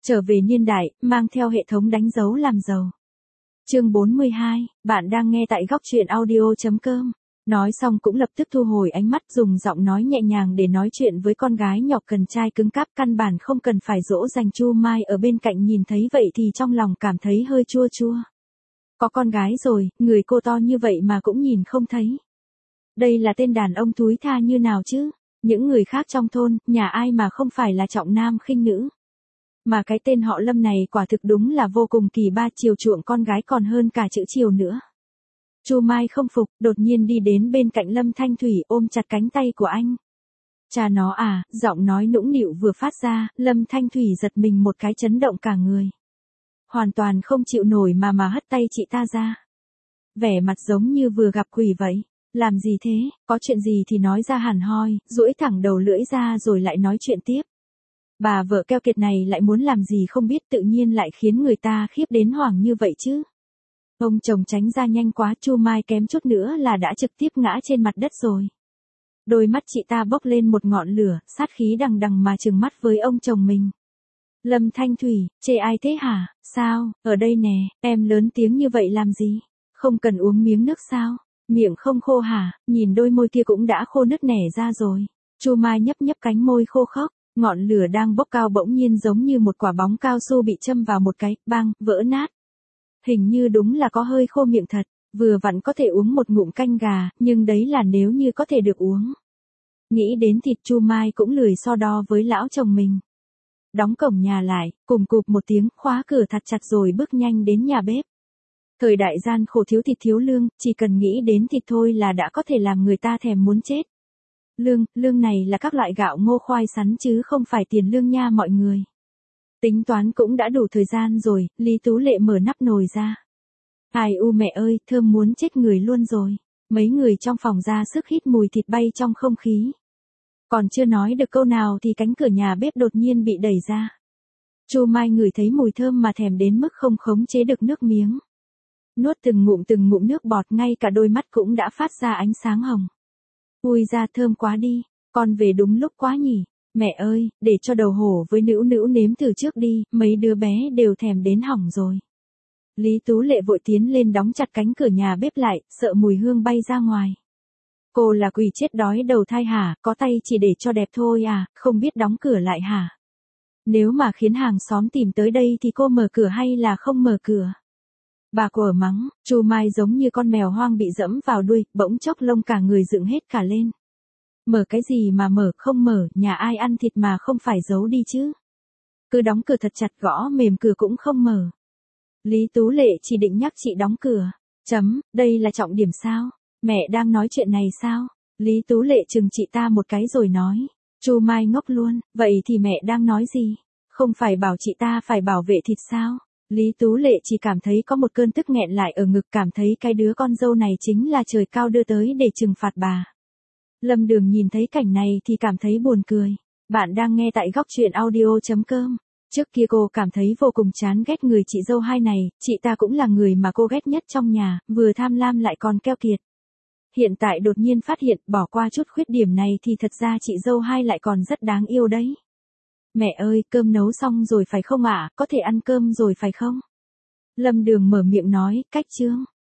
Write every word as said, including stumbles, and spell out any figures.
Trở về niên đại, mang theo hệ thống đánh dấu làm giàu. Chương bốn mươi hai, bạn đang nghe tại góc truyện audio chấm com. Nói xong cũng lập tức thu hồi ánh mắt, dùng giọng nói nhẹ nhàng để nói chuyện với con gái nhỏ cần trai cứng cáp, căn bản không cần phải dỗ dành. Chu Mai ở bên cạnh nhìn thấy vậy thì trong lòng cảm thấy hơi chua chua. Có con gái rồi, người cô to như vậy mà cũng nhìn không thấy. Đây là tên đàn ông thúi tha như nào chứ? Những người khác trong thôn, nhà ai mà không phải là trọng nam khinh nữ. Mà cái tên họ Lâm này quả thực đúng là vô cùng kỳ ba, chiều chuộng con gái còn hơn cả chữ chiều nữa. Chu Mai không phục, đột nhiên đi đến bên cạnh Lâm Thanh Thủy ôm chặt cánh tay của anh. Cha nó à, giọng nói nũng nịu vừa phát ra, Lâm Thanh Thủy giật mình một cái, chấn động cả người. Hoàn toàn không chịu nổi mà mà hất tay chị ta ra. Vẻ mặt giống như vừa gặp quỷ vậy. Làm gì thế, có chuyện gì thì nói ra hẳn hoi, duỗi thẳng đầu lưỡi ra rồi lại nói chuyện tiếp. Bà vợ keo kiệt này lại muốn làm gì không biết, tự nhiên lại khiến người ta khiếp đến hoảng như vậy chứ. Ông chồng tránh ra nhanh quá, Chu Mai kém chút nữa là đã trực tiếp ngã trên mặt đất rồi. Đôi mắt chị ta bốc lên một ngọn lửa, sát khí đằng đằng mà trừng mắt với ông chồng mình. Lâm Thanh Thủy, chê ai thế hả, sao, ở đây nè, em lớn tiếng như vậy làm gì, không cần uống miếng nước sao, miệng không khô hả, nhìn đôi môi kia cũng đã khô nứt nẻ ra rồi. Chu Mai nhấp nhấp cánh môi khô khốc, ngọn lửa đang bốc cao bỗng nhiên giống như một quả bóng cao su bị châm vào một cái, bang, vỡ nát. Hình như đúng là có hơi khô miệng thật, vừa vặn có thể uống một ngụm canh gà, nhưng đấy là nếu như có thể được uống. Nghĩ đến thịt, Chu Mai cũng lười so đo với lão chồng mình. Đóng cổng nhà lại, cùng cụp một tiếng, khóa cửa thật chặt rồi bước nhanh đến nhà bếp. Thời đại gian khổ thiếu thịt thiếu lương, chỉ cần nghĩ đến thịt thôi là đã có thể làm người ta thèm muốn chết. Lương, lương này là các loại gạo ngô khoai sắn chứ không phải tiền lương nha mọi người. Tính toán cũng đã đủ thời gian rồi, Lý Tú Lệ mở nắp nồi ra. Ai u mẹ ơi, thơm muốn chết người luôn rồi. Mấy người trong phòng ra sức hít mùi thịt bay trong không khí. Còn chưa nói được câu nào thì cánh cửa nhà bếp đột nhiên bị đẩy ra. Chu Mai ngửi thấy mùi thơm mà thèm đến mức không khống chế được nước miếng. Nuốt từng ngụm từng ngụm nước bọt, ngay cả đôi mắt cũng đã phát ra ánh sáng hồng. Ui da, thơm quá đi, con về đúng lúc quá nhỉ. Mẹ ơi, để cho đầu hổ với Nữu Nữu nếm từ trước đi, mấy đứa bé đều thèm đến hỏng rồi. Lý Tú Lệ vội tiến lên đóng chặt cánh cửa nhà bếp lại, sợ mùi hương bay ra ngoài. Cô là quỷ chết đói đầu thai hả, có tay chỉ để cho đẹp thôi à, không biết đóng cửa lại hả? Nếu mà khiến hàng xóm tìm tới đây thì cô mở cửa hay là không mở cửa? Bà của mắng, Chu Mai giống như con mèo hoang bị dẫm vào đuôi, bỗng chốc lông cả người dựng hết cả lên. Mở cái gì mà mở, không mở, nhà ai ăn thịt mà không phải giấu đi chứ. Cứ đóng cửa thật chặt, gõ mềm cửa cũng không mở. Lý Tú Lệ chỉ định nhắc chị đóng cửa. Chấm, đây là trọng điểm sao? Mẹ đang nói chuyện này sao? Lý Tú Lệ chừng chị ta một cái rồi nói. Chu Mai ngốc luôn, vậy thì mẹ đang nói gì? Không phải bảo chị ta phải bảo vệ thịt sao? Lý Tú Lệ chỉ cảm thấy có một cơn tức nghẹn lại ở ngực, cảm thấy cái đứa con dâu này chính là trời cao đưa tới để trừng phạt bà. Lâm Đường nhìn thấy cảnh này thì cảm thấy buồn cười. Bạn đang nghe tại góc truyện audio chấm com. Trước kia cô cảm thấy vô cùng chán ghét người chị dâu hai này, chị ta cũng là người mà cô ghét nhất trong nhà, vừa tham lam lại còn keo kiệt. Hiện tại đột nhiên phát hiện bỏ qua chút khuyết điểm này thì thật ra chị dâu hai lại còn rất đáng yêu đấy. Mẹ ơi, cơm nấu xong rồi phải không ạ, có thể ăn cơm rồi phải không? Lâm Đường mở miệng nói, cách chương.